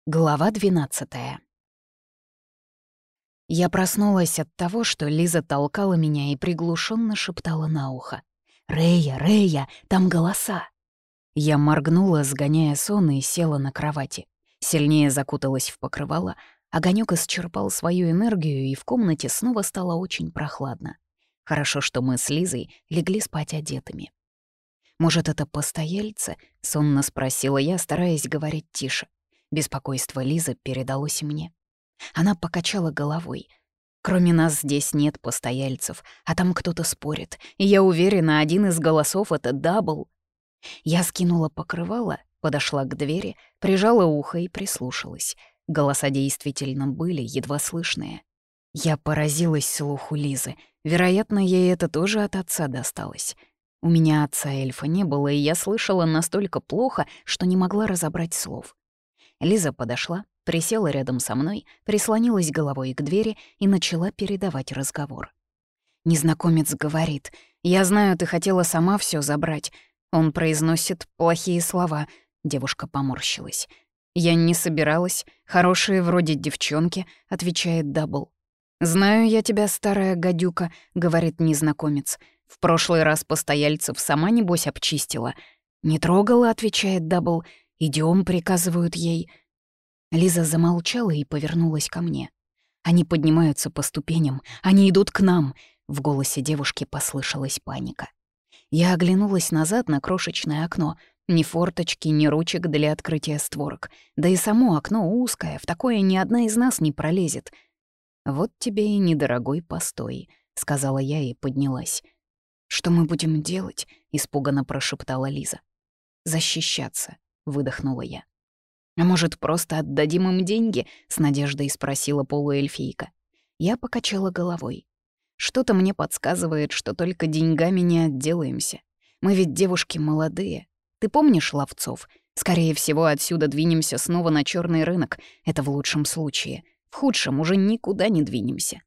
Глава 12. Я проснулась от того, что Лиза толкала меня и приглушенно шептала на ухо. «Рэя, Рэя, там голоса!» Я моргнула, сгоняя сон, и села на кровати. Сильнее закуталась в покрывало, огонёк исчерпал свою энергию, и в комнате снова стало очень прохладно. Хорошо, что мы с Лизой легли спать одетыми. «Может, это постояльцы?» — сонно спросила я, стараясь говорить тише. Беспокойство Лизы передалось мне. Она покачала головой. «Кроме нас здесь нет постояльцев, а там кто-то спорит, и я уверена, один из голосов — это Дабл». Я скинула покрывало, подошла к двери, прижала ухо и прислушалась. Голоса действительно были, едва слышные. Я поразилась слуху Лизы. Вероятно, ей это тоже от отца досталось. У меня отца-эльфа не было, и я слышала настолько плохо, что не могла разобрать слов. Лиза подошла, присела рядом со мной, прислонилась головой к двери и начала передавать разговор. Незнакомец говорит: «Я знаю, ты хотела сама все забрать». Он произносит плохие слова. Девушка поморщилась. «Я не собиралась. Хорошие вроде девчонки», — отвечает Дабл. «Знаю я тебя, старая гадюка», — говорит незнакомец. «В прошлый раз постояльцев сама, небось, обчистила». «Не трогала», — отвечает Дабл. «Идём», — приказывают ей. Лиза замолчала и повернулась ко мне. «Они поднимаются по ступеням, они идут к нам», — в голосе девушки послышалась паника. Я оглянулась назад на крошечное окно. Ни форточки, ни ручек для открытия створок. Да и само окно узкое, в такое ни одна из нас не пролезет. «Вот тебе и недорогой постой», — сказала я и поднялась. «Что мы будем делать?» — испуганно прошептала Лиза. «Защищаться», — выдохнула я. «А может, просто отдадим им деньги?» — с надеждой спросила полуэльфийка. Я покачала головой. Что-то мне подсказывает, что только деньгами не отделаемся. Мы ведь девушки молодые. Ты помнишь ловцов? Скорее всего, отсюда двинемся снова на черный рынок. Это в лучшем случае. В худшем уже никуда не двинемся.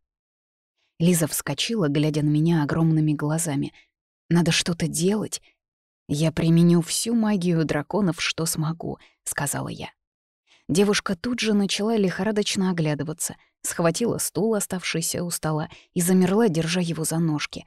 Лиза вскочила, глядя на меня огромными глазами. «Надо что-то делать. Я применю всю магию драконов, что смогу», — сказала я. Девушка тут же начала лихорадочно оглядываться, схватила стул, оставшийся у стола, и замерла, держа его за ножки.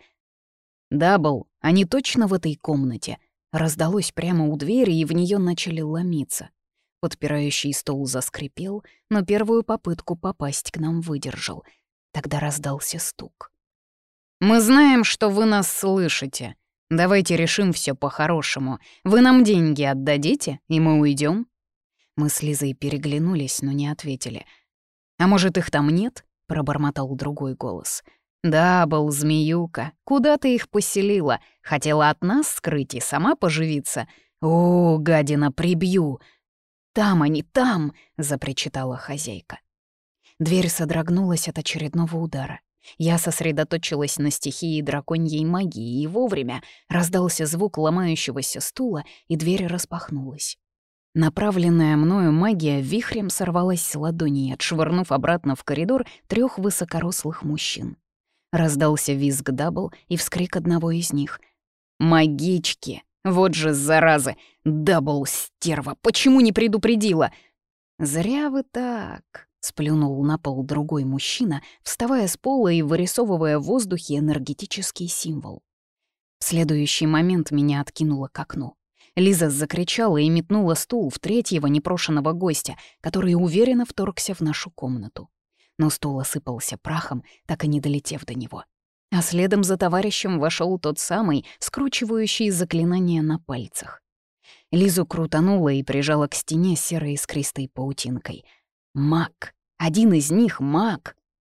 «Дабл, они точно в этой комнате?» Раздалось прямо у двери, и в нее начали ломиться. Подпирающий стол заскрипел, но первую попытку попасть к нам выдержал. Тогда раздался стук. «Мы знаем, что вы нас слышите. Давайте решим все по-хорошему. Вы нам деньги отдадите, и мы уйдем. Мы с Лизой переглянулись, но не ответили. «А может, их там нет?» — пробормотал другой голос. «Да, был змеюка. Куда ты их поселила? Хотела от нас скрыть и сама поживиться? О, гадина, прибью!» «Там они, там!» — запричитала хозяйка. Дверь содрогнулась от очередного удара. Я сосредоточилась на стихии драконьей магии, и вовремя раздался звук ломающегося стула, и дверь распахнулась. Направленная мною магия вихрем сорвалась с ладони, отшвырнув обратно в коридор 3 высокорослых мужчин. Раздался визг Дабл и вскрик одного из них. «Магички! Вот же зараза! Дабл, стерва! Почему не предупредила?» «Зря вы так!» — сплюнул на пол другой мужчина, вставая с пола и вырисовывая в воздухе энергетический символ. В следующий момент меня откинуло к окну. Лиза закричала и метнула стул в 3-го непрошеного гостя, который уверенно вторгся в нашу комнату. Но стул осыпался прахом, так и не долетев до него. А следом за товарищем вошел тот самый, скручивающий заклинание на пальцах. Лизу крутануло и прижала к стене серой искристой паутинкой. Маг! Один из них — маг!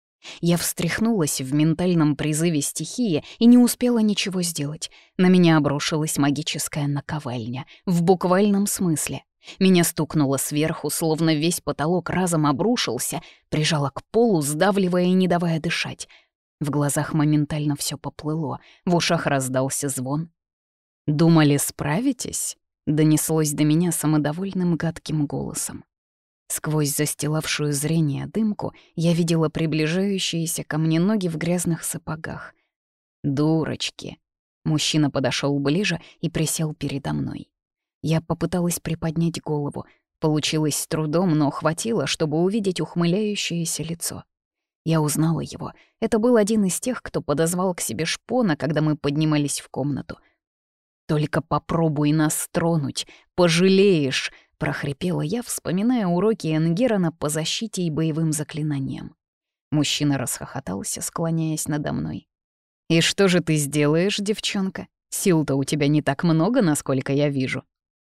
Я встряхнулась в ментальном призыве стихии и не успела ничего сделать. На меня обрушилась магическая наковальня, в буквальном смысле. Меня стукнуло сверху, словно весь потолок разом обрушился, прижало к полу, сдавливая и не давая дышать. В глазах моментально все поплыло, в ушах раздался звон. «Думали, справитесь?» — донеслось до меня самодовольным гадким голосом. Сквозь застилавшую зрение дымку я видела приближающиеся ко мне ноги в грязных сапогах. «Дурочки!» Мужчина подошел ближе и присел передо мной. Я попыталась приподнять голову. Получилось с трудом, но хватило, чтобы увидеть ухмыляющееся лицо. Я узнала его. Это был один из тех, кто подозвал к себе шпона, когда мы поднимались в комнату. «Только попробуй нас тронуть, пожалеешь!» — прохрипела я, вспоминая уроки Энгерона по защите и боевым заклинаниям. Мужчина расхохотался, склоняясь надо мной. «И что же ты сделаешь, девчонка? Сил-то у тебя не так много, насколько я вижу».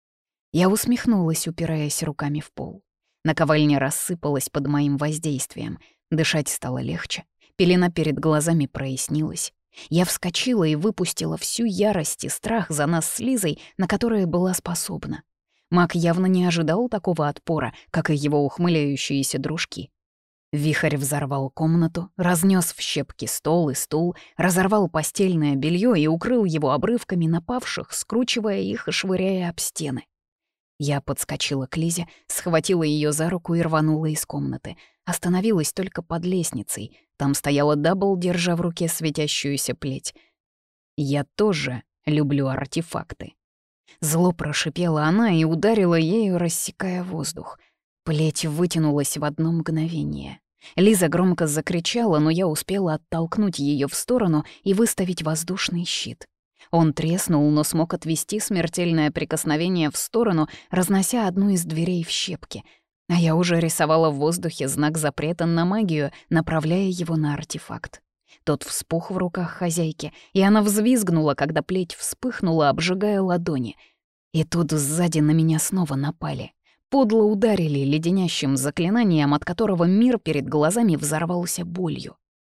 Я усмехнулась, упираясь руками в пол. Наковальня рассыпалась под моим воздействием. Дышать стало легче. Пелена перед глазами прояснилась. Я вскочила и выпустила всю ярость и страх за нас с Лизой, на которые была способна. Маг явно не ожидал такого отпора, как и его ухмыляющиеся дружки. Вихрь взорвал комнату, разнес в щепки стол и стул, разорвал постельное белье и укрыл его обрывками напавших, скручивая их и швыряя об стены. Я подскочила к Лизе, схватила ее за руку и рванула из комнаты. Остановилась только под лестницей. Там стояла Дабл, держа в руке светящуюся плеть. «Я тоже люблю артефакты». Зло прошипела она и ударила ею, рассекая воздух. Плеть вытянулась в одно мгновение. Лиза громко закричала, но я успела оттолкнуть ее в сторону и выставить воздушный щит. Он треснул, но смог отвести смертельное прикосновение в сторону, разнося одну из дверей в щепки. А я уже рисовала в воздухе знак запрета на магию, направляя его на артефакт. Тот вспух в руках хозяйки, и она взвизгнула, когда плеть вспыхнула, обжигая ладони. И тут сзади на меня снова напали. Подло ударили леденящим заклинанием, от которого мир перед глазами взорвался болью.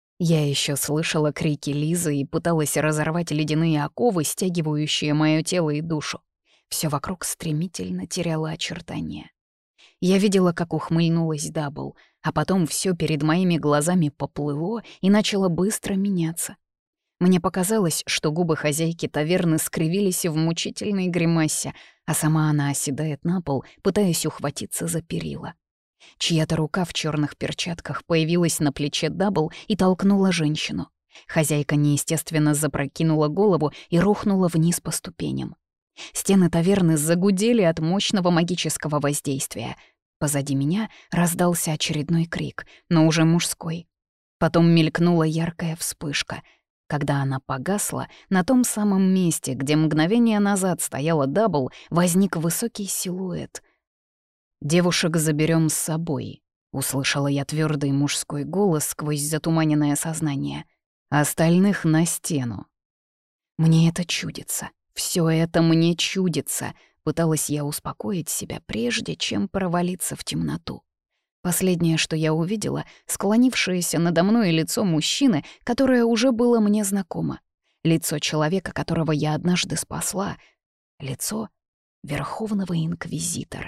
Я еще слышала крики Лизы и пыталась разорвать ледяные оковы, стягивающие моё тело и душу. Все вокруг стремительно теряло очертания. Я видела, как ухмыльнулась Дабл, а потом все перед моими глазами поплыло и начало быстро меняться. Мне показалось, что губы хозяйки таверны скривились в мучительной гримасе, а сама она оседает на пол, пытаясь ухватиться за перила. Чья-то рука в черных перчатках появилась на плече Дабл и толкнула женщину. Хозяйка неестественно запрокинула голову и рухнула вниз по ступеням. Стены таверны загудели от мощного магического воздействия. Позади меня раздался очередной крик, но уже мужской. Потом мелькнула яркая вспышка. Когда она погасла, на том самом месте, где мгновение назад стояла Дабл, возник высокий силуэт. «Девушек заберем с собой», — услышала я твердый мужской голос сквозь затуманенное сознание. «Остальных на стену». «Мне это чудится. Все это мне чудится», — пыталась я успокоить себя, прежде чем провалиться в темноту. Последнее, что я увидела, склонившееся надо мной лицо мужчины, которое уже было мне знакомо. Лицо человека, которого я однажды спасла. Лицо Верховного Инквизитора.